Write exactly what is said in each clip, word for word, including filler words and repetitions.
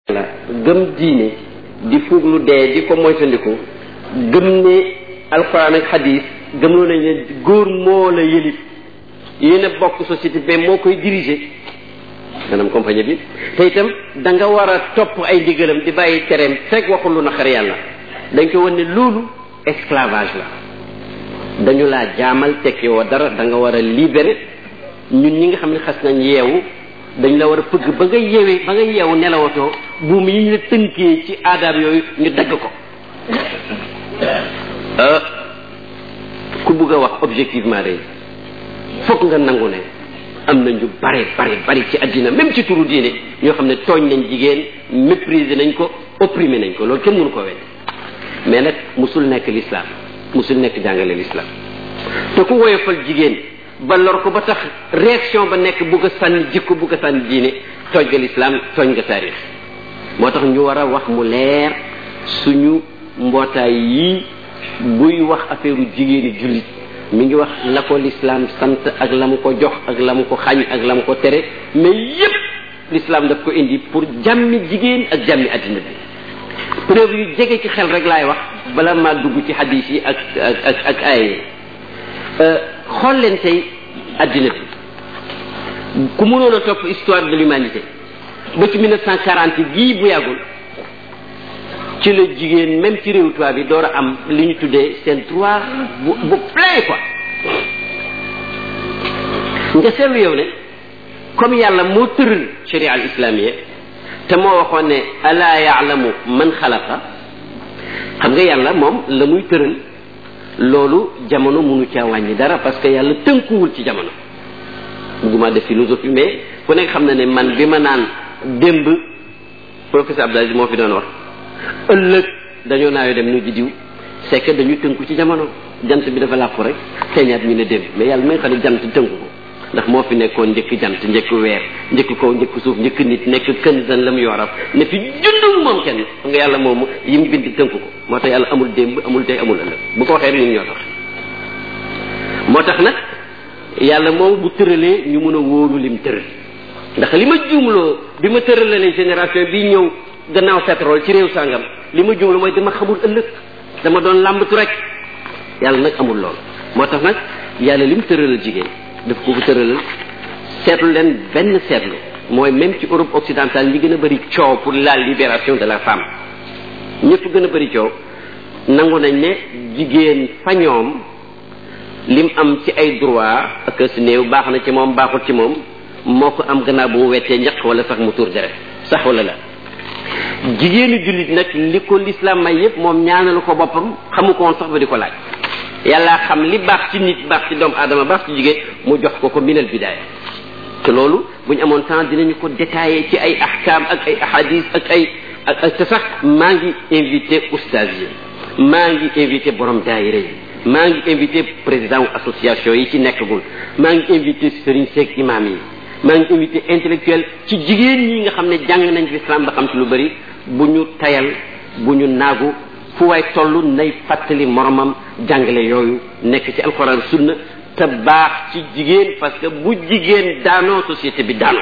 la gëm diine di fuglu dee di ko moytandiku gëm ne alxuraan ak xadiis gëmloo nañ ne góor moo la yëlif yéen a bokk société bi moo koy diriger maanaam compagnie bi te itam da nga war a topp ay ndigalam di bàyyi tereem fekk waxul lu naqar yàlla dañ ko wan ne loolu esclavage la dañu laa jaamal tekki woo dara da nga war a libérer ñun ñi nga xam ne xas nañ yeewu dañ la war a pëgg ba nga yeewee ba nga yeewu nelawatoo buum yi ñu la tënkee ci aadaab yooyu ñu dagg ko ku bugg a wax objectivement rek foog nga nangu ne am na ñu bare bare bari ci àddina même ci turu diine ñoo xam ne tooñ nañ jigéen mépriser nañ ko opprimer nañ ko loolu kenn mënu ko wedd mais nag musul nekk l'islam musul nekk jàngale l'islam te ku woyofal jigéen ba lor ko ba tax réaction ba nekk bugg a sànni jikko bugg a sànni diine tooñ nga l'islam tooñ nga taarix moo tax ñu war a wax mu leer suñu mbootaay yii buy wax affaire jigéeni jullit mi ngi wax la ko l'islam sant ak la mu ko jox ak la mu ko xañ ak la mu ko tere mais yépp l'islam daf ko indi pour jàmmi jigéen ak jàmmi addina bi preuve yu jege ci xel rek laay wax bala maa dugg ci hadith yi ak ak ak ay xool leen tey addina bi ku mënoon a topp histoire de l'humanité ba ci mille neuf cent quarante gii bu yàggul ci la jigéen même ci réew tubaab bi door a am li ñu tuddee seen droit bu bu plein quoi nga seetlu yow ne comme yàlla moo tëral sharia al islamiyya te moo waxoon ne alaa yaalamu man xalaqa xam nga yàlla moom la muy tëral loolu jamono mënu caa wàññi dara parce que yàlla tënkuwul ci jamono bugguma def philosophie mais ku nekk xam na ne man bi ma naan démb professeur Abdou Aziz moo fi doon wax ëllëg dañoo naawee dem nu ji diw c'est que dañu tënku ci jamono jant bi dafa làqu rek teñaat ñu ne démb mais yàlla may xam ne jant tënku ko ndax moo fi nekkoon njëkk jant njëkk weer njëkk kaw njëkk suuf njëkk nit nekk kënzan la mu yoraf ne fi jundul moom kenn nga yàlla moomu yi mu bind tënku ko moo tax yàlla amul démb amul tey amul ëllëg bu ko waxee rek ñun ñoo tax moo tax nag yàlla moom bu tëralee ñu mën a wóolu lim tëral ndax li ma juumloo bi ma tëralee génération bi ñëw gannaaw pétrole ci réew sàngam li ma juumloo mooy dama xamul ëllëg dama doon làmbatu rek yàlla nag amul lool moo tax nag yàlla lim tëralal jigéen daf ko tëralal seetlu leen benn seetlu mooy même ci Europe occidentale ñi gën a bëri coow pour la libération de la femme ñëpp gën a bëri coow nangu nañ ne jigéen fa ñoom lim am ci ay droit ak si néew baax na ci moom baaxut ci moom moo ko am gannaaw bu mu wettee njaq wala sax mu tuur deret sax wala la jigéenu jullit nag li ko l'islam may yëpp moom ñaanalu ko boppam xamu ko woon sax ba di ko laaj yàlla xam li baax ci nit baax ci doomu aadama baax ci jigéen mu jox ko ko minal bidaaya te loolu bu ñu amoon temps dinañu ko détaillé ci ay ahkam ak ay ahadis ak ay ak te sax maa ngi invité oustaz yi maa ngi invité borom daayira yi maa ngi invité président association yi ci nekkagul maa ngi invité sëriñ seeg imam yi maa ngi invité intellectuel ci jigéen ñi nga xam ne jàng nañ fi islam ba xam ci lu bëri bu ñu tayal bu ñu naagu fu waay toll nay fàttali moromam jàngale yooyu nekk ci alxuraan sunna te baax ci jigéen parce que bu jigéen daanoo société bi daanoo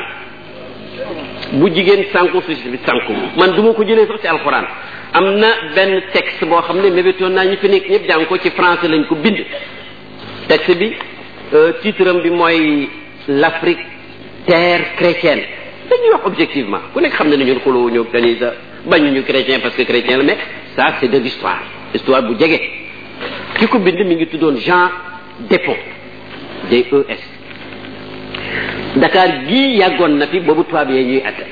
bu jigéen sànku société bi sànku man du ma ko jëlee sax ci alxuraan am na benn texte boo xam ne mébétoon naa ñu fi nekk ñëpp jàng ko ci français lañ ko bind texte bi titre am bi mooy l'Afrique terre chrétienne dañuy wax objectivement ku nekk xam ne ne ñun xuloo ñoo dañuy sa bañu ñu chrétien parce que chrétien la mais ça c'est de l'histoire histoire bu jege ki ko bind mi ngi tuddoon Jean Despaux D E S Dakar gii yàggoon na fi boobu tubaab yee ñuy atte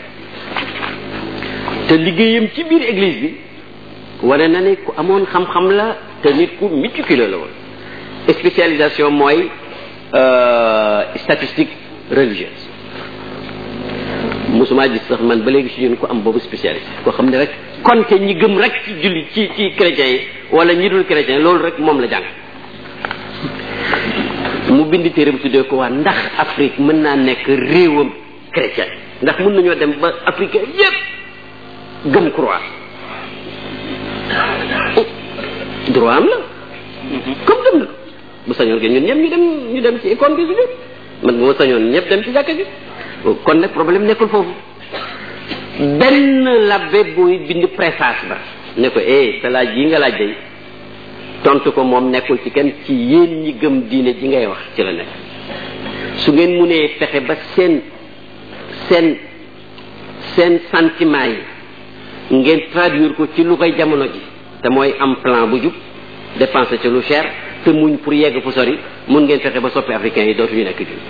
te liggéeyam ci biir église bi wane na ne ku amoon xam-xam la te nit ku méticuleux la woon spécialisation mooy statistique religieuse musuma gis sax man ba léegi si ñun ko am boobu spécialité koo xam ne rek konte ñi gëm rek ci julli ci ci chrétiens yi wala ñi dul chrétien loolu rek moom la jàng mu bind téere bu tuddee ko waa ndax Afrique mën naa nekk réewam chrétien ndax mën nañoo dem ba Afrique yépp gëm croix droit am la comme dem na bu sañoon ke ñun ñëpp ñu dem ñu dem ci icône bi su man bu ma sañoon ñëpp dem ci jàkka ji kon nag problème nekkul foofu benn labbe buy bind présage ba ne ko eh sa laaj yi nga laaj day tontu ko moom nekkul ci kenn ci yéen ñi gëm diine ji ngay wax ci la nekk su ngeen munee fexe ba seen seen seen sentiment yi ngeen traduire ko ci lu koy jamono ji te mooy am plan bu jub dépenser ci lu cher te muñ pour yegg fu sori mun ngeen fexe ba soppi africains yi dootuñu nekk jul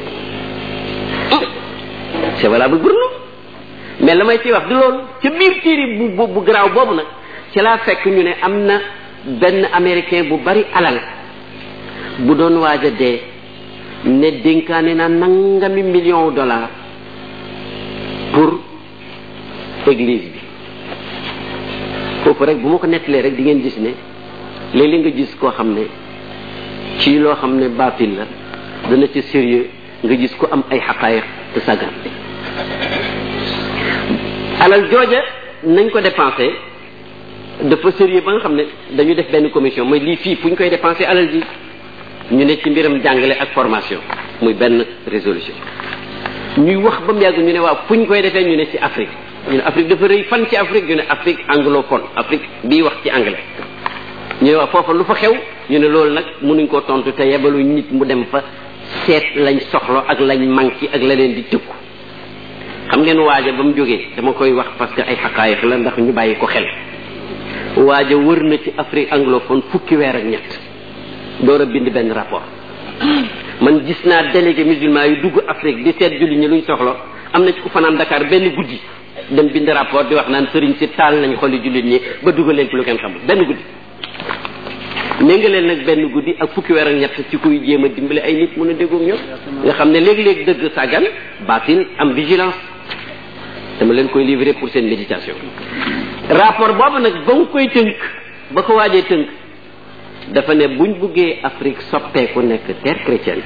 c'est valable pour nous mais la may ciy wax du loolu ca biir téere bu bu bu garaaw boobu nag ci laa fekk ñu ne am na benn américain bu bari alal bu doon waaj a dee ne dénkaane na nangami million dollars pour église bi foofu rek bu ma ko nettalee rek di ngeen gis ne léeg-léeg nga gis koo xam ne ci loo xam ne baatil la dana ci sérieux nga gis ko am ay xaqaayiq te sàggan alal jooja nañ ko dépensé dafa sérieux ba nga xam ne dañu def benn commission mooy lii fii fu ñu koy dépensé alal ji ñu ne ci mbiram jàngale ak formation muy benn résolution ñuy wax ba mu yàgg ñu ne waaw fu ñu koy defee ñu ne ci Afrique ñu ne Afrique dafa rëy fan ci Afrique ñu ne Afrique anglophone Afrique bii wax ci anglais ñu ne waaw foofa lu fa xew ñu ne loolu nag mënuñ koo tontu te yebalu nit mu dem fa seet lañ soxla ak lañ manqué ak la leen di tëkku xam ngeen waaja ba mu jógee dama koy wax parce que ay xaqaayiq la ndax ñu bàyyi ko xel waaja wër na ci Afrique anglophone fukki weer ak ñett door a bind benn rapport man gis naa délégué musulman yu dugg Afrique di seet julli ñi luñ soxla am na ci ku fanaan Dakar benn guddi dem bind rapport di wax naan sëriñ si taal nañ xoli jullit ñi ba dugal leen ci lu kenn xamul benn guddi méngaleel nag benn guddi ak fukki weer ak ñett ci kuy jéem a dimbale ay nit mën a déggoog ñoom nga xam ne léeg-léeg dëgg sàggan baatil am vigilance dama leen koy livrer pour seen méditation rapport boobu nag ba mu koy tënk ba ko waajee tënk dafa ne buñ buggee Afrique soppeeku nekk terre chrétienne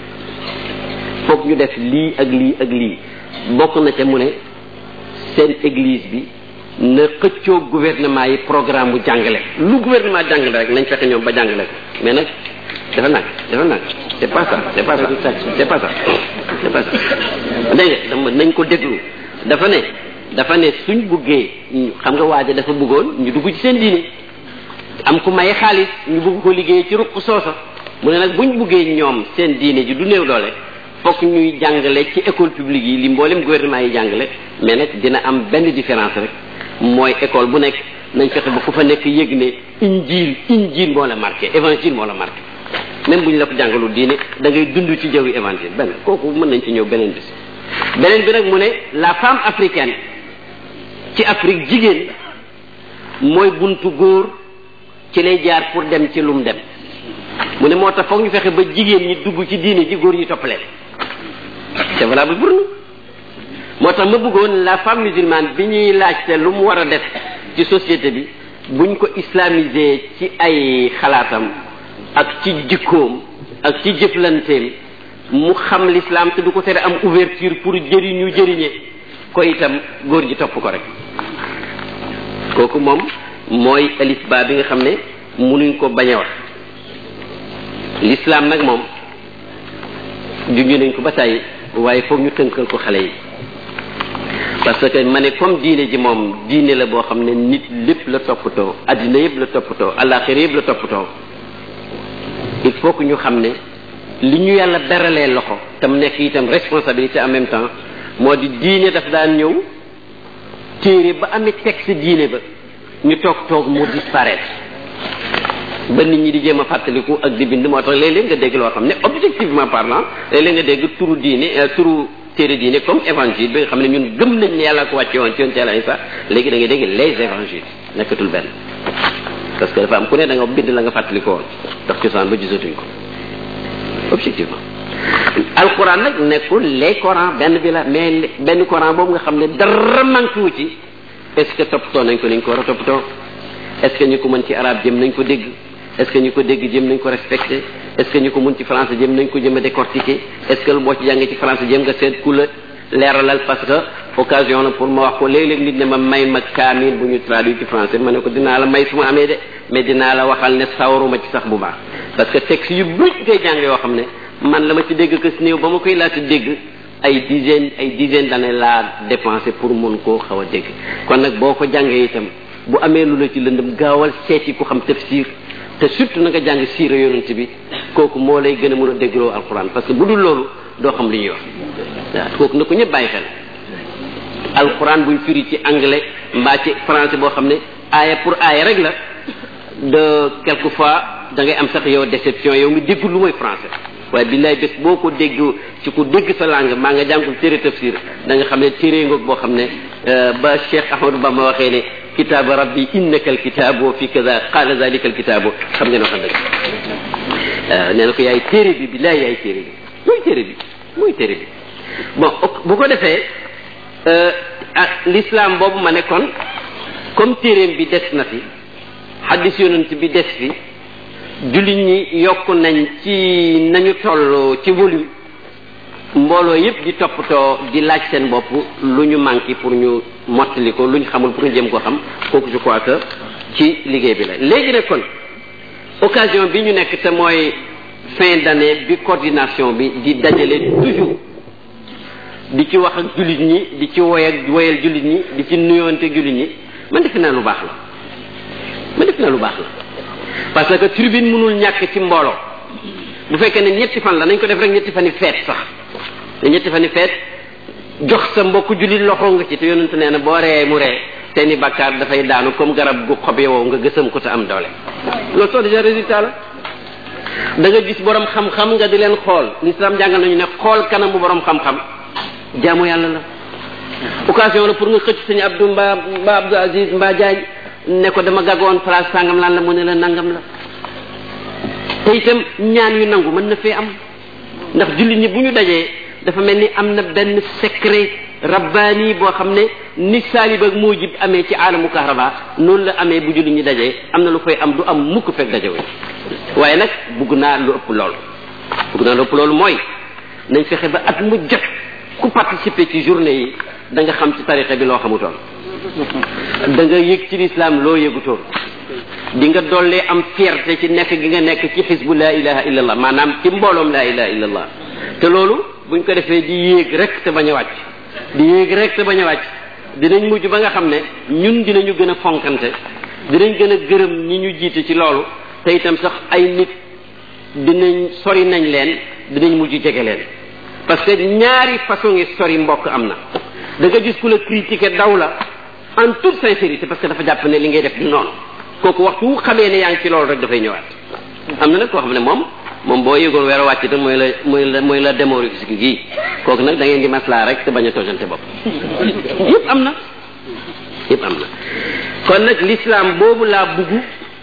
foog ñu def lii ak lii ak lii bokk na ca mu ne seen église bi na xëccoo gouvernement yi programme bu jàngale lu gouvernement jàngale rek nañ fexe ñoom ba jàngale ko mais nag dafa nag dafa nag c'est pas ça c'est pas ça c'est pas ça c'est pas ça dégg nga dama nañ ko déglu dafa ne dafa ne suñ buggee xam nga waaja dafa bëggoon ñu dugg ci seen diine am ku maye xaalis ñu bëgg ko liggéey ci ruq soosa mu ne nag buñ buggee ñoom seen diine ji du néew doole fokk ñuy jàngale ci école publique yi li mboolem gouvernement yi jàngale mais nag dina am benn différence rek mooy école bu nekk nañ fexe ba ku fa nekk yëg ne injil injil moo la marqué évangile moo la marqué même bu ñu la ko jàngalu diine da ngay dund ci jaww évangile benn kooku mën nañ ci ñëw beneen bis beneen bi nag mu ne la femme africaine ci Afrique jigéen mooy buntu góor ci lay jaar pour dem ci lum dem mu ne moo tax foog ñu fexe ba jigéen ñi dugg ci diine ji góor ñi topp leen c'est valable pour nous moo tax ma bëggoon la femme musulmane bi ñuy laajte lu mu war a def ci société bi buñ ko islamisé ci ay xalaatam ak ci jikkoom ak ci jëflanteem mu xam l'islam te du ko tere am ouverture pour jëriñu jëriñe ko itam góor ñi topp ko rek kooku moom mooy alif ba bi nga xam ne munuñ ko bañ a wax l'islam nag moom junju nañ ko ba tàyyi waaye foog ñu tënkal ko xale yi parce que ma ne comme diine ji moom diine la boo xam ne nit lépp la toppatoo addina yëpp la toppatoo àllaaxira yëpp la toppatoo il faut que ñu xam ne li ñu yàlla beralee loxo tam nekk itam responsabilité en même temps moo di diine daf daan ñëw téere ba amee texte diine ba ñu toog toog mu disparaître ba nit ñi di jéem a fàttaliku ak di bind moo tax léeg-léeg nga dégg loo xam ne objectivement parlant léeg-léeg nga dégg turu diine turu téere diine comme évangile bi nga xam ne ñun gëm nañ ne yàlla ko wàcce woon ci yonent Yàlla Isa léegi da ngay dégg les évangiles nekkatul benn parce que dafa am ku ne da nga bind la nga fàttaliku woon ndax cosaan ba gisatuñ ko objectivement alquran nag nekkul les Coran benn bi la mais benn Coran boobu nga xam ne dara manqué wu ci est-ce que toppatoo nañ ko ni ñu ko war a toppatoo est-ce que ñu ko mën ci arabe jëm nañ ko dégg est-ce que ñu ko dégg jëm nañ ko respecté est-ce que ñu ko mën ci français jëm nañ ko jëm a décortiquer est-ce que boo ci jàngee ci français jëm nga seet ku la leeralal parce que occasion la pour ma wax ko léeg-léeg nit ne ma may ma kaamil bu ñu traduit ci français ma ne ko dinaa la may su ma amee de mais dinaa la waxal ne sawaruma ci sax bu baax parce que texte yu bëri ngay jàng yoo xam ne man la ma ci dégg que si néew ba ma koy laata dégg ay dizaine ay dizaine d'années laa dépensé pour mun koo xaw a dégg kon nag boo ko jàngee itam bu amee lu la ci lëndëm gaawal seeti ku xam tafsir te surtout na nga jàng siira yonent bi kooku moo lay gën a mën a déggloo alquran parce que bu dul loolu doo xam li ñuy wax waaw kooku na ko ñëpp bàyyi xel alquran buñ firi ci anglais mbaa ci français boo xam ne aaya pour aaya rek la de quelquefois da ngay am sax yow déception yow mi déggul lu mooy français waaye billaay bés boo ko dégg ci ku dégg sa langue maa nga jàngul téere tafsir da nga xam ne téere ngoog boo xam ne ba Cheikh Ahmadou Bamba waxee ne kitaabu rabbi innaka alkitaabu fi kaza qaala zalika alkitaabu xam ngeen waxal dëgg nee na ko yaay téere bi billaay yaay téere bi mooy téere bi mooy téere bi bon bu ko defee l'islam boobu ma nekkoon comme téereem bi des na fi xaddis yonent bi des fi jullit ñi yokku nañ ci nañu toll ci volume mbooloo yépp di toppatoo di laaj seen bopp lu ñu manqué pour ñu mottali ko lu ñu xamul pour ñu jëm ko xam kooku je crois que ci liggéey bi la léegi nag kon occasion bi ñu nekk te mooy fin d'année bi coordination bi di dajale toujours di ci wax ak jullit ñi di ci woy ak woyal jullit ñi di ci nuyoonte jullit ñi man def naa lu baax la man def naa lu baax la parce que tribune mënul ñàkk ci mbooloo bu fekkee ne ñetti fan la nañ ko def rek ñetti fani feet sax te ñetti fani feet jox sa mbokk jullit loxo nga ci te yonent nee na boo ree mu ree seeni bakkaar dafay daanu comme garab gu xob yow nga gësam ko te am doole loolu soo déjà résultat la da nga gis borom xam-xam nga di leen xool l'islam jàngal nañu ne xool kanam bu borom xam-xam jaamu yàlla la occasion la pour nga xëcc sëñ Abdou mbaa mbaa Abdou Aziz mbaa Diagne ne ko dama gàggoon place sangam lan la mu ne la nangam la te itam ñaan yu nangu mën na fee am ndax jullit ñi bu ñu dajee dafa mel ni am na benn secret rabbaani boo xam ne ni saalib ak mujib amee ci aalamu kahraba noonu la amee bu jullit ñi dajee am na lu fay am du am mukk fekk dajewee waaye nag bugg naa lu ëpp loolu bugg naa lu ëpp loolu mooy nañ fexe ba at mu jot ku participer ci journée yi da nga xam ci tariqa bi loo xamutoon da nga yëg ci l'islam loo yëgutoon di nga dollee am fierté ci nekk gi nga nekk ci xisbu la ilaha illallah maanaam ci mbooloom la ilaha illallah te loolu buñ ko defee di yéeg rek te bañ a wàcc di yéeg rek te bañ a wàcc dinañ mujj ba nga xam ne ñun dinañu gën a fonkante dinañ gën a gërëm ñi ñu jiite ci loolu te itam sax ay nit dinañ sori nañ leen dinañ mujj jege leen parce que ñaari façon ngi sori mbokk am na da nga gis ku la critiquer daw la en toute sincérité parce que dafa jàpp ne li ngay def du noonu kooku waxtu wu xamee ne yaa ngi ci loolu rek dafay ñëwaat am na nag koo xam ne moom moom boo yëgoon weer wàcc te mooy la mooy la mooy la démocratie gii kooku nag da ngeen di maslaa rek te bañ a tojante bopp yëpp am na yëpp am na kon nag l'islam boobu laa bugg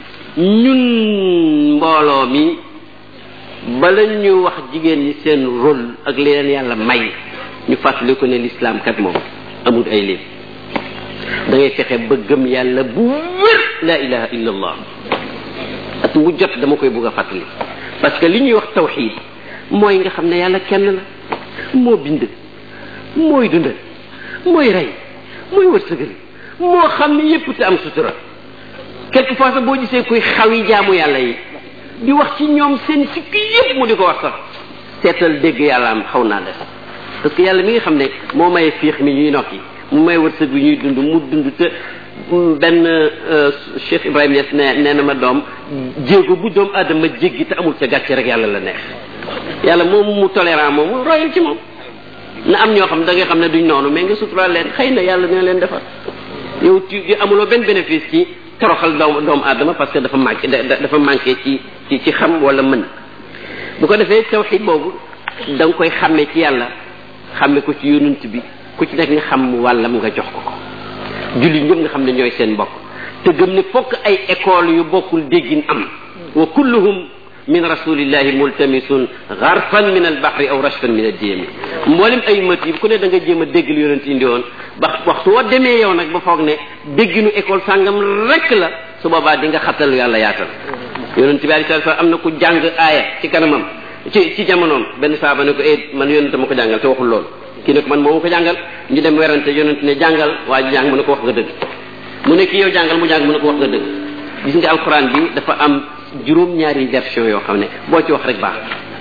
ñun mbooloo mi bala ñu wax jigéen ñi seen rôle ak leen yàlla may ñu fàttali ko ne l'islam kat moom amul ay lim da ngay fexe ba gëm yàlla bu wér la ilaha illa allah at mu jot dama koy bugg a fàttali parce que li ñuy wax tawxid mooy nga xam ne yàlla kenn la moo bind mooy dundal mooy rey mooy wërsëgal moo xam ne yépp te am sutura quelque fois sax boo gisee kuy xawi jaamu yàlla yi di wax ci ñoom seen sikki yépp mu di ko wax sax seetal dégg yàlla am xaw naa def parce que yàlla mi nga xam ne moo may fiix mi ñuy nokki mu may wërsëg bi ñuy dund mu dund te benn Cheikh Ibrahima Niass ne nee na ma doom jéego bu doom adama jéggi te amul ca gàcce rek yàlla la neex yàlla moom mu tolérant moom royal ci moom na am ñoo xam da nga xam ne duñ noonu mais nga suturaal leen xëy na yàlla dina leen defar yow tu amuloo benn bénéfice ci toroxal doomu doomu adama parce que dafa manqué dafa manqué ci ci ci xam wala mën bu ko defee tawxid boobu da nga koy xàmmee ci yàlla xàmmee ko ci yonent bi ku ci nekk nga xam wàllam nga jox ko ko julli ñëpp nga xam ne ñooy seen mbokk te gëm ne fokk ay école yu bokkul déggin am wa kulluhum min rasulillahi multamisun gharfan min albahri aw rashfan min addiyami mboolem ay mat yi ku ne da nga jéem a dégg lu yonent indi woon ba waxtu woo demee yow nag ba foog ne dégginu école sàngam rek la su boobaa di nga xattal yàlla yaatal yonent bi alayhi salaam am na ku jàng aaya ci kanamam ci ci jamonoom benn saaba ne ko eh man yonent ma ko jàngal te waxul loolu kii nag man moo ma ko jàngal ñu dem werante yonent ne jàngal waa ji jàng mu ne ko wax nga dëgg mu ne kii yow jàngal mu jàng mu ne ko wax nga dëgg gis nga alquran bi dafa am juróom-ñaari version yoo xam ne boo ci wax rek baax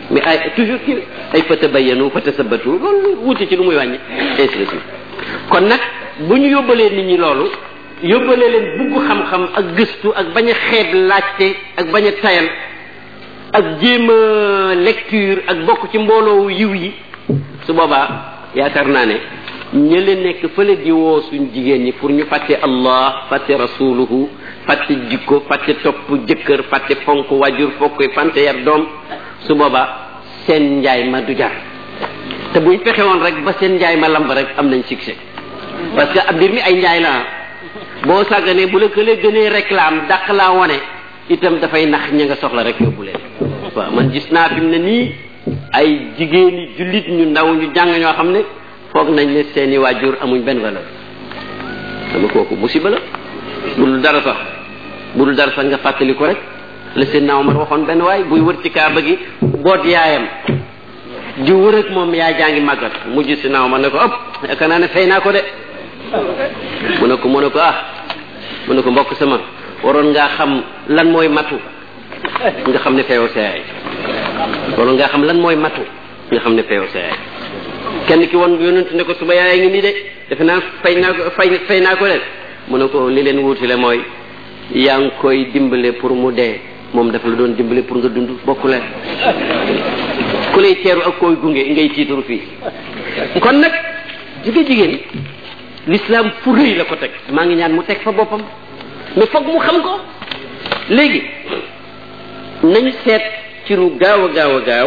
mais ay toujours ki ay fata bayyanu fata sabatu loolu wuti ci lu muy wàññi ainsi de suite kon nag bu ñu yóbbalee nit ñi loolu yóbbalee leen bugg xam-xam ak gëstu ak bañ a xeeb laajte ak bañ a tayal ak jéem a lecture ak bokk ci mbooloo yiw yi su boobaa yaakaar naa ne ñële nekk fële di woo suñ jigéen ñi pour ñu fàtte Allah fàtte rasuluhu fàtte jikko fàtte topp jëkkër fàtte fonk wajur fokk fàtte yar doom su boobaa seen njaay ma du jar te buñ fexe woon rek ba seen njaay ma lamb rek am nañ succès parce que ab mbir mi ay njaay la boo sàgganee bu la kële gënee réclame dàq laa wone itam dafay nax ña nga soxla rek yóbbu leen waaw man gis naa fi mu ne nii ay jigéeni jullit ñu ndaw ñu jàng ñoo xam ne foog nañ ne seeni waajur amuñ benn valeur dama kooku musiba la bu dul dara sax bu dul dara sax nga fàttali ko rek la seen naaw ma waxoon benn waay buy wër ci kaaba gi boot yaayam di wër ak moom yaay jaa ngi màggat mujj si naaw ma ne ko ëpp yaakaar naa ne fay naa ko de mu ne ko mu ne ko ah mu ne ko mbokk sama waroon ngaa xam lan mooy matu nga xam ne fayoo sa yaay waroon ngaa xam lan mooy matu nga xam ne fayoo sa yaay kenn ki woon yonent ne ko suba yaay ngi nii de defe naa fay naa ko fay fay naa ko de mu ne ko li leen wuutile mooy yaa ngi koy dimbale pour mu dee moom dafa la doon dimbale pour nga dund bokku leen ku lay teeru ak koy gunge ngay tiitaru fii kon nag jigéen jigéen l'islam fu rëy la ko teg maa ngi ñaan mu teg fa boppam mais foog mu xam ko léegi nañ seet ci ru gaaw a gaaw a gaaw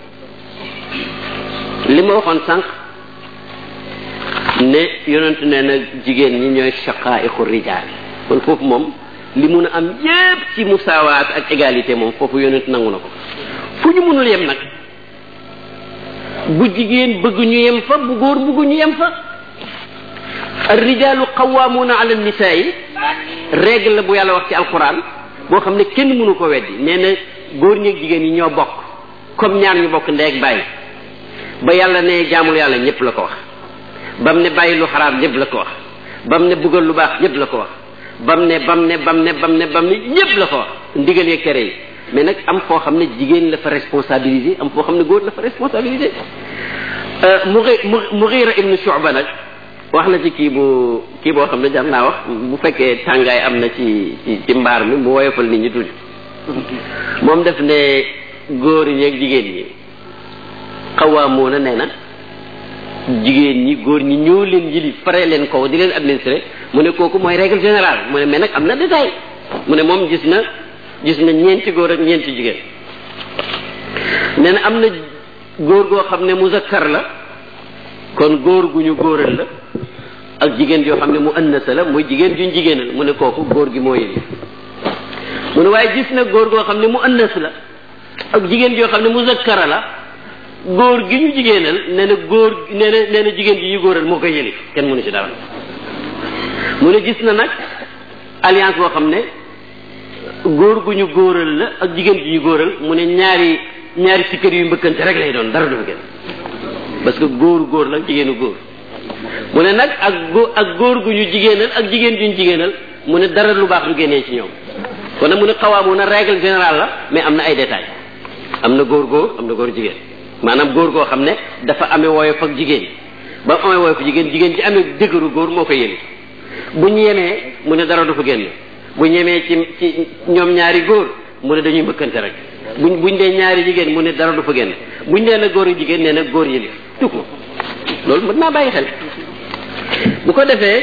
li ma waxoon sànq ne yonent nee na jigéen ñi ñooy shaqaa'iqu rijaal kon foofu moom li mun a am yépp ci musaawaat ak égalité moom foofu yonent nangu na ko fu ñu mënul yem nag bu jigéen bëgg ñu yem fa bu góor bëgg ñu yem fa ar-rijaalu qawwaamuuna ala an-nisaa yi règle la bu yàlla wax ci alquran boo xam ne kenn mënu ko weddi nee na góor ñi ak jigéen yi ñoo bokk comme ñaar ñu bokk ndey ak bàyyi ba yàlla ne jaamul yàlla ñëpp la ko wax bam ne bàyyi lu xaraam ñëpp la ko wax bam ne buggal lu baax ñëpp la ko wax bam ne bam ne bam ne bam ne bam ne ñëpp la ko wax ndigal yeeg tere yi mais nag am foo xam ne jigéen la fa responsabilisé am foo xam ne góor la fa responsabilisé Mughira ibn Shu'ba nag wax na ci kii bu kii boo xam ne jar naa wax bu fekkee tàngaay am na ci ci ci mbaar mi mu woyofal nit ñi tuuti moom def ne góor ñi ak jigéen ñi xawaamoona nee na jigéen ñi góor ñi ñoo leen yili fare leen kaw di leen administré mu ne kooku mooy règle générale mu ne mais nag am na détail mu ne moom gis na gis na ñeenti góor ak ñeenti jigéen nee na am na góor goo xam ne muzakkar la kon góor gu ñu góoral la ak jigéen yoo xam ne mu annasa la muy jigéen juñ jigéenal mu ne kooku góor gi moo yëli mu ne waaye gis na góor goo xam ne mu annas la ak jigéen yoo xam ne muzakkara la góor gi ñu jigéenal nee na góor nee na nee na jigéen ji ñu góoral moo koy yëli kenn mënu ci dara mu ne gis na nag alliance boo xam ne góor gu ñu góoral la ak jigéen ji ñu góoral mu ne ñaari ñaari sikkër yu mbëkkante rek lay doon dara du fa gën parce que góor góor la jigéenu góor mu ne nag ak góor ak góor gu ñu jigéenal ak jigéen ju ñu jigéenal mu ne dara lu baax du génnee ci ñoom kon nag mu ne xawaamu na règle générale la mais am na ay détails am na góor góor am na góor jigéen maanaam góor goo xam ne dafa amee woyof ak jigéen ba amee woyof jigéen jigéen ci amee dëgëru góor moo koy yëli bu ñu yemee mu ne dara du fa génn bu ñu yemee ci ci ñoom ñaari góor mu ne dañuy mbëkkante rek buñ buñ dee ñaari jigéen mu ne dara du fa génn buñ dee na góor yu jigéen nee na góor yëli tuk ma loolu mën naa bàyyi xel bu ko defee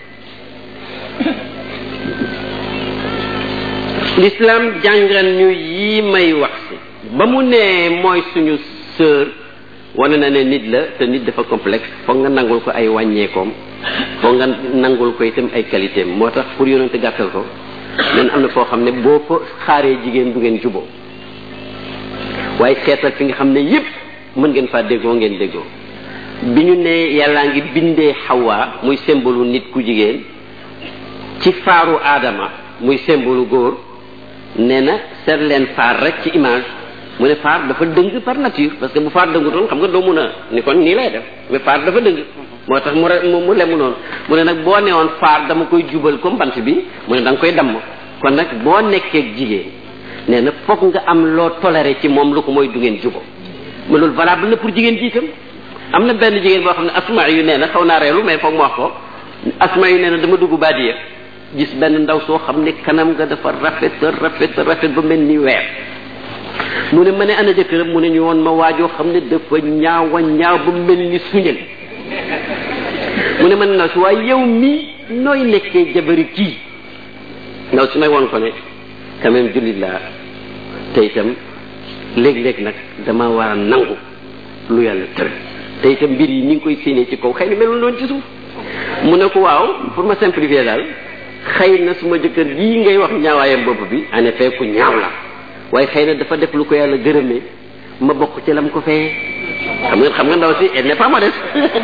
l'islam jàngal ñu yi may wax si ba mu nee mooy suñu sœur wane na ne nit la te nit dafa complexe foog nga nangul ko ay wàññeekoom foog nga nangul ko itam ay qualité am moo tax pour yonente gàttal ko nen am na foo xam ne boo fa xaaree jigéen du ngeen juboo waaye seetal fi nga xam ne yépp mën ngeen faa déggoo ngeen déggoo bi ñu ne yàllaa ngi bindee Hawa muy symbole nit ku jigéen ci faaru Adama muy symbole góor nee na seet leen faar rek ci image mu ne faar dafa dëng par nature parce que bu faar dëngutoon xam nga doo mun a ni kon nii lay def mais faar dafa dëng moo tax mu re mu lemu noonu mu ne nag boo newoon faar dama koy jubal comme bant bi mu ne da nga koy damm kon nag boo nekkee jigéen nee na foog nga am loo toléré ci moom lu ko mooy du ngeen jubo ma loolu valable na pour jigéen ji itam. am na benn jigéen boo xam ne asma yu nee na xaw naa reelu mais foog mu wax ko asma yu nee na dama dugg baadiya gis benn ndaw soo xam ne kanam nga dafa rafet rafet rafet ba mel ni weer mu ne ma ne ana jëkkëram mu ne ñu woon ma waajoo xam ne dafa ñaawa ñaaw ba mel ni suñal mu ne ma ne ndaw si waaye yow mii nooy nekkee jabari kii ndaw si may woon ko ne quand même jullit laa te itam léeg-léeg nag dama war a nangu lu yàlla tëral te itam mbir yi ni ngi koy séenee ci kaw xëy na melul noonu ci suuf mu ne ko waaw pour ma simplifier daal xëy na suma jëkkër jii ngay wax ñaawaayam bopp bi en effet ku ñaaw la waaye xëy na dafa def lu ko yàlla gërëmee ma bokk ci lam ko fee xam nga xam nga ndaw si elle n'est pas modeste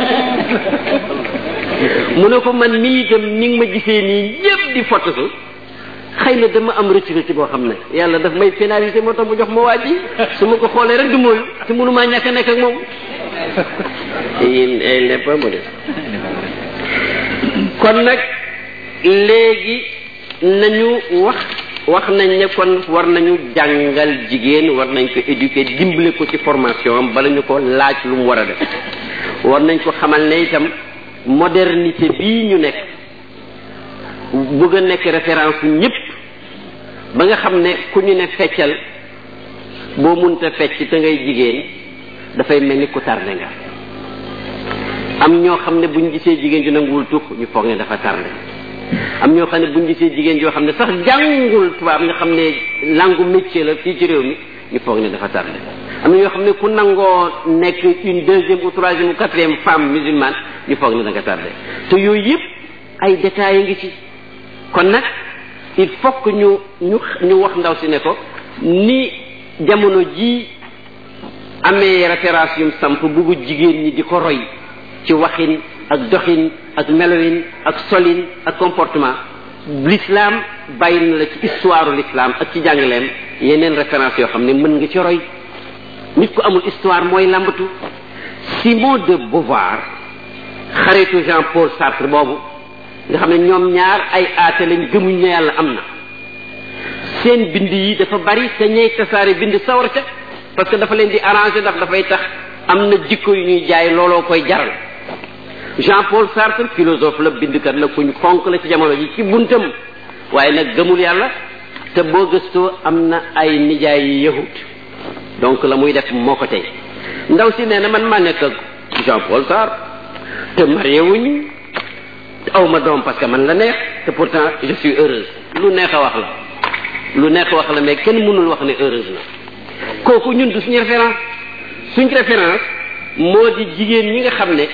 mu ne ko man mii itam ni nga ma gisee nii ñëpp di foto su xëy na dama am rëcc rëcc boo xam ne yàlla daf may pénaliser moo tax mu jox ma waaj yi su ma ko xoolee rek du mooyu te mënumaa ñàkk a nekk ak moom elle n'est pas modeste kon nag léegi nañu wax wax nañ ne kon war nañu jàngal jigéen war nañ ko éduquer dimbale ko ci formation am bala ñu ko laaj lu mu war a def war nañ ko xamal ne itam modernité bii ñu nekk bëgg a nekk référence ñëpp ba nga xam ne ku ñu ne feccal boo munta fecc te ngay jigéen dafay mel ni ku tardé nga am ñoo xam ne buñ gisee jigéen ju nanguwul tux ñu foog ne dafa tardé am ñoo xam ne buñ gisee jigéen joo xam ne sax jàngul tubaab nga xam ne langue métier la fii ci réew mi ñu foog ne dafa tardé am na ñoo xam ne ku nangoo nekk une deuxième ou troisième ou quatrième femme musulmane ñu foog ne da nga tardé te yooyu yëpp ay détails yi ngi ci kon nag il faut que ñu ñu ñu wax ndaw si ne ko ni jamono ji amee référence yum samp buggu jigéen ñi di ko roy ci waxin ak doxin ak melowin ak solin ak comportement l'islam bàyyi na la ci histoire l'islam ak ci jàngaleem yeneen référence yoo xam ne mën nga ci roy nit ku amul histoire mooy lambatu Simone de Beauvoir xaritu Jean-Paul Sartre boobu nga xam ne ñoom ñaar ay aate lañ gëmuñ ne yàlla am na seen bind yi dafa bari te ñey tasaare bind sawar ca parce que dafa leen di arranger ndax dafay tax am na jikko yu ñuy jaay looloo koy jaral Jean-Paul Sartre philosophe la bindkat la kuñ fonk la ci jamono ji ci buntam waaye nag gëmul yàlla te boo gëstoo am na ay nijaay yi yahut donc la muy def moo ko tey ndaw si nee na man maa nekk ak Jean-Paul Sartre te marié wuñ aw ma doom parce que man la neex te pourtant je suis heureuse lu neex a wax la lu neex a wax la mais kenn mënul wax ne heureuse na kooku ñun du suñu référence suñ référence moo di jigéen ñi nga xam ne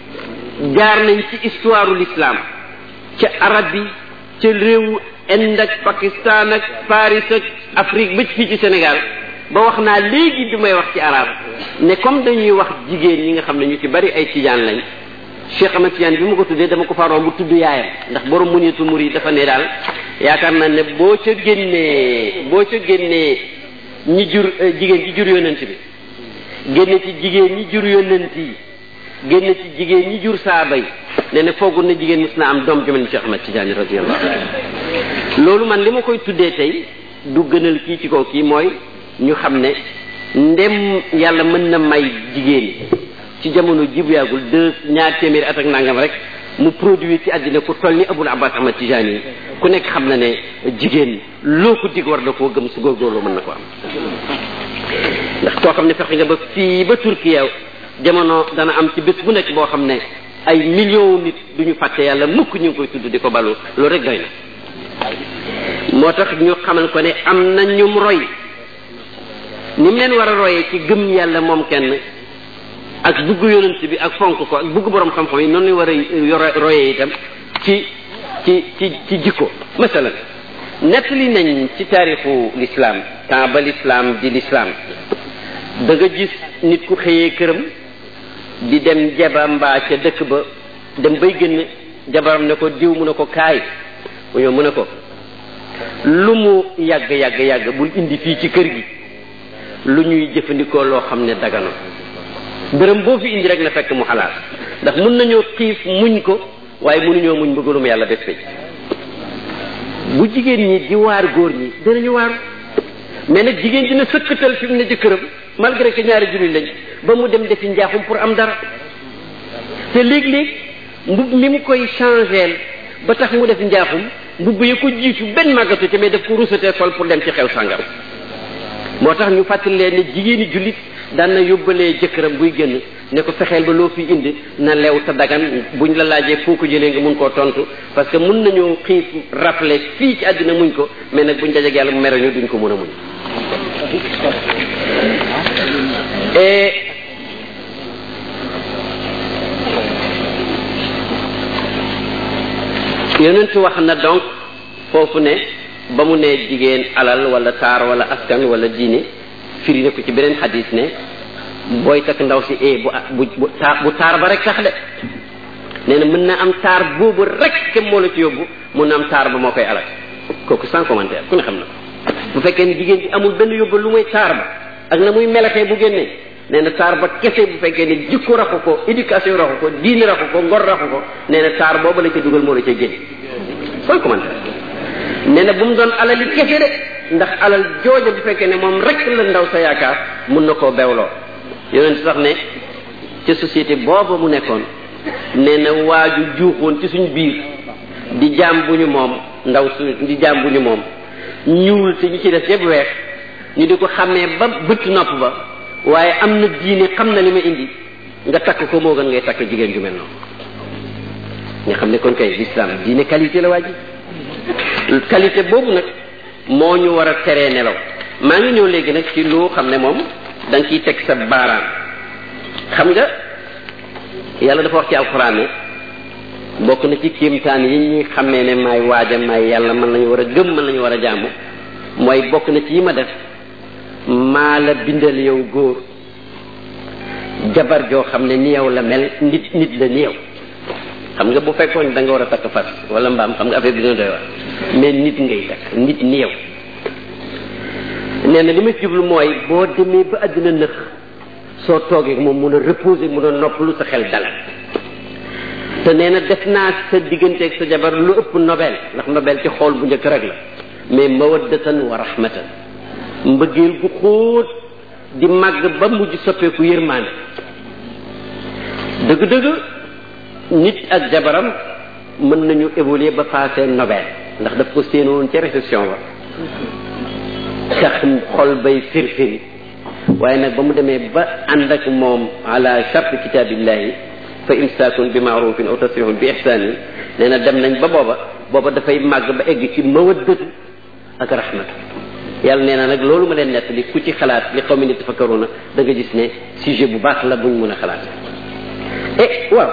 jaar nañ ci histoire u l'islam ca arab yi ca réewu Inde ak Pakistan ak Paris ak Afrique ba fii ci Sénégal ba wax naa léegi bi may wax ci arab ne comme dañuy wax jigéen ñi nga xam ne ñu ci bari ay tijaan lañ Cheikh Ahmed Tidiane bi ma ko tuddee dama ko faroon bu tudd yaayam ndax borom Muniyatul Murid dafa ne daal yaakaar naa ne boo ca génnee boo ca génnee ñi jur jigéen ci jur yonent bi génne ci jigéen ñi jur yonent yi génne ci jigéen ñi jur saaba yi nee na foogul na jigéen mës na am doom jumen Cheikh Ahmed Tidiane radiyallahu anhu loolu man li ma koy tuddee tey du gënal kii ci kaw kii mooy ñu xam ne ndem yàlla mën na may jigéen ci jamono ji bu yàggul deux ñaar téeméeri at ak nangam rek mu produit ci àddina ku toll ni Abul Abbas Ahmad Tijani yi ku nekk xam na ne jigéen loo ko dig war na koo gëm su góorgóorloo mën na ko am ndax koo xam ne fexe nga ba fii ba Turquie jamono dana am ci bés bu nekk boo xam ne ay millions nit duñu fàtte yàlla mukk ñu ngi koy tudd di ko balu loolu rek doy na moo tax ñu xamal ko ne am na ñum roy ni mu leen war a royee ci gëm yàlla moom kenn ak bugg yonent bi ak fonk ko ak bugg borom xam-xam yi noonu lañ war a royee itam ci ci ci ci jikko masalan nettali nañ ci taarixu l'islam temps ba l'islam di l'islam da nga gis nit ku xëyee këram di dem jaba mbaa ca dëkk ba dem bay génn jabaram ne ko diw mu ne ko kaay mu ñëw mu ne ko lu mu yàgg yàgg yàgg bul indi fii ci kër gi lu ñuy jëfandikoo loo xam ne dagano dërëm boo fi indi rek na fekk mu xalaat ndax mun nañoo xiif muñ ko waaye mënuñoo muñ bëggalum yàlla bés fay bu jigéen ñi di waar góor ñi danañu waar mais nag jigéen dina sëkkatal fi mu ne jëkkëram malgré que ñaari jullit lañ ba mu dem defi njaaxum pour am dara te léeg-léeg mbubb mi mu koy changeel ba tax mu def njaaxum mbubb yi ko jiitu benn màggatu te mais daf ko rusatee sol pour dem ci xew sàngam moo tax ñu fàttali leen ne jigéeni jullit daan na yóbbalee jëkkëram buy génn ne ko fexeel ba loo fi indi na leew te dagan buñ la laajee foo ko jëlee nga mun koo tontu parce que mun nañoo xiif rafle fii ci àddina muñ ko mais nag buñ dajeeg yàlla mu mere ñu duñ ko mën a muñ. et yonent wax na donc foofu ne ba mu ne jigéen alal wala taar wala askan wala diine firi na ko ci beneen xadis ne booy takk ndaw si e bu bu bu taar bu taar ba rek tax de nee na mën na am taar boobu rek ke moo la ci yóbbu mën na am taar ba moo koy alal kooku sans commentaire ku ne xam na ko bu fekkee ne jigéen ji amul benn yóbbu lu muy taar ba ak na muy melaxee bu génnee nee na taar ba kese bu fekkee ne jikko raxu ko éducation raxu ko diine raxu ko ngor raxu ko nee na taar boobu la ca dugal moo la ca génne sans commentaire nee na bu mu doon alali kese de ndax alal jooja bu fekkee ne moom rek la ndaw sa yaakaar mun na koo bewloo yonent sax ne ca société booba mu nekkoon nee na waaju juuxoon ci suñ biir di jaam bu ñu moom ndaw su di jaam bu ñu moom ñuul te ñu ci des yëpp weex ñu di ko xàmmee ba bëtt nopp ba waaye am na diine xam na li ma indi nga takk ko moo gën ngay takk jigéen ju mel noonu nga xam ne kon kay l'islam diine qualité la waa ji qualité boobu nag moo ñu war a teree nelaw maa ngi ñëw léegi nag ci lu xam ne moom da nga ciy teg sa baaraam xam nga yàlla dafa wax ci alxuraan ne bokk na ci kéemtaan yi ñuy xamee ne maay waaja maay yàlla man lañu war a gëm man lañu war a jaamu mooy bokk na ci yi ma def maa la bindal yow góor jabar joo xam ne ni yow la mel nit nit la ni yow xam nga bu fekkoon da nga war a takk fas wala mbaam xam nga affaire bi dina doy wax mais nit ngay takk nit ni yow nee na li ma jublu mooy boo demee ba àddina nëx soo toogee moom mun a reposer mun a noppalu sa xel dal te nee na def naa sa digganteeg sa jabar lu ëpp nobel ndax nobel ci xool bu njëkk rek la mais mawaddatan wa rahmatan mbëggeel gu xóot di màgg ba mujj soppeeku yërmaane dëgg-dëgg nit ak jabaram mën nañu évoluer ba passé nobel ndax daf ko séenoon ca réception ba tax xol bay firfiri waaye nag ba mu demee ba ànd ak moom ala charte kitaabillahi fa imsaakun bi maarufin aw tasrihun bi ihsaanin nee na dem nañ ba booba booba dafay màgg ba egg ci mawaddatu ak rahmatu yàlla nee na nag loolu ma leen nettali ku ci xalaat li xaw mi ni tafakkaruna da nga gis ne sujet bu baax la buñ mun a xalaat eh waaw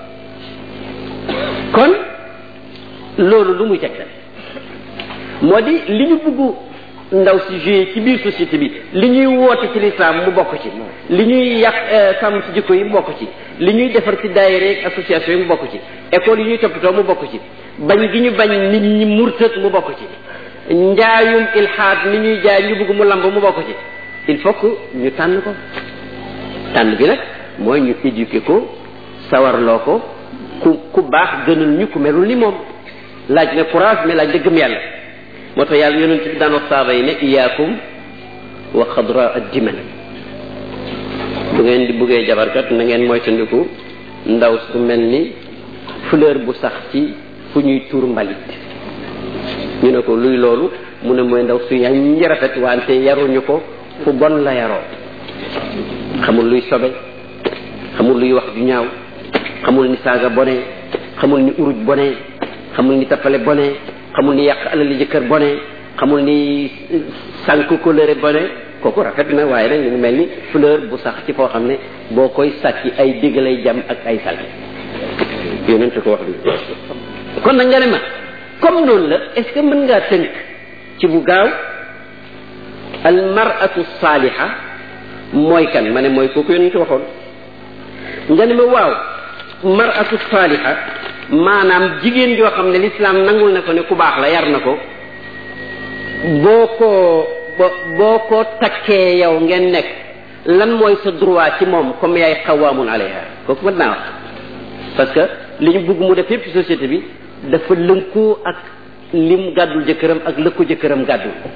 kon loolu lu muy tegtal moo di li ñu bëgg ndaw si joué ci biir société bi li ñuy woote ci l'islam mu bokk ci li ñuy yàq sàmm ci jikko yi mu bokk ci li ñuy defar ci daayira ak association yi mu bokk ci école yi ñuy toppatoo mu bokk ci bañ gi ñu bañ nit ñi murtat mu bokk ci njaayum ilhaad ni ñuy jaay ñu bëgg mu lamb mu bokk ci il faut que ñu tànn ko tànn bi nag mooy ñu éduquer ko sawarloo ko ku ku baax gënal ñu ku melul ni moom laaj na courage mais laaj na gëm yàlla moo tax yàlla yonent bi daan wax saaba yi ne iyaakum wa xadra ad-diman bu ngeen di buggee jabarkat na ngeen moytandiku ndaw su mel ni fleur bu sax ci fu ñuy tuur mbalit ñu ne ko luy loolu mu ne mooy ndaw su yañ rafet wante yaruñu ko fu bon la yaroo xamul luy sobe xamul luy wax ju ñaaw xamul ni saaga bone xamul ni uruj bone xamul ni tappale bone xamul ni yàq alali jëkkër bone xamul ni sànq coloré bone kooku rafet na waaye nag ñu ngi mel ni fleur bu sax ci foo xam ne boo koy sàcc ay dégg lay jam ak ay salté yonent ko wax bi kon nag nga ne ma comme noonu la est ce que mën ngaa tënk ci bu gaaw al mar'atu saaliha mooy kan ma ne mooy kooku yonent waxoon nga ne ma waaw mar'atu saaliha maanaam jigéen joo xam ne l'islam nangul na ko ne ku baax la yar na ko boo ko boo ko takkee yow ngeen nekk lan mooy sa droit ci moom comme yaay xawaamun alayha kooku mën naa wax parce que li ñu bëgg mu def yépp ci société bi dafa lënkoo ak lim gàddul jëkkëram ak lëkko jëkkëram gàddul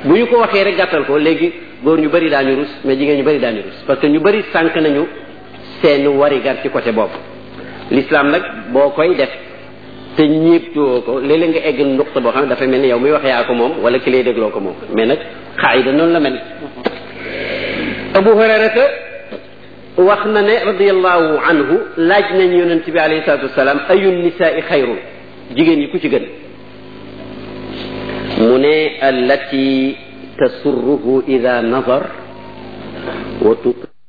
bu ñu ko waxee rek gàttal ko léegi góor ñu bari daañu rus mais jigéen ñu bari daañu rus parce que ñu bari sànq nañu seen warigar ci côté boobu. l'islam nag boo koy def te ñéebtuwoo ko léeg-léeg nga egg nduxta boo xam ne dafa mel ni yow muy wax yaa ko moom wala ki lay dégloo ko moom mais nag xaayida noonu la mel. Abu Hurayrata wax na ne radiyallahu anhu laaj nañ yonent bi alayhi salatu wasalaam ayun nisaai xayrun jigéen ñi ku ci gën mu ne allati tasurruhu ida nazar wa tut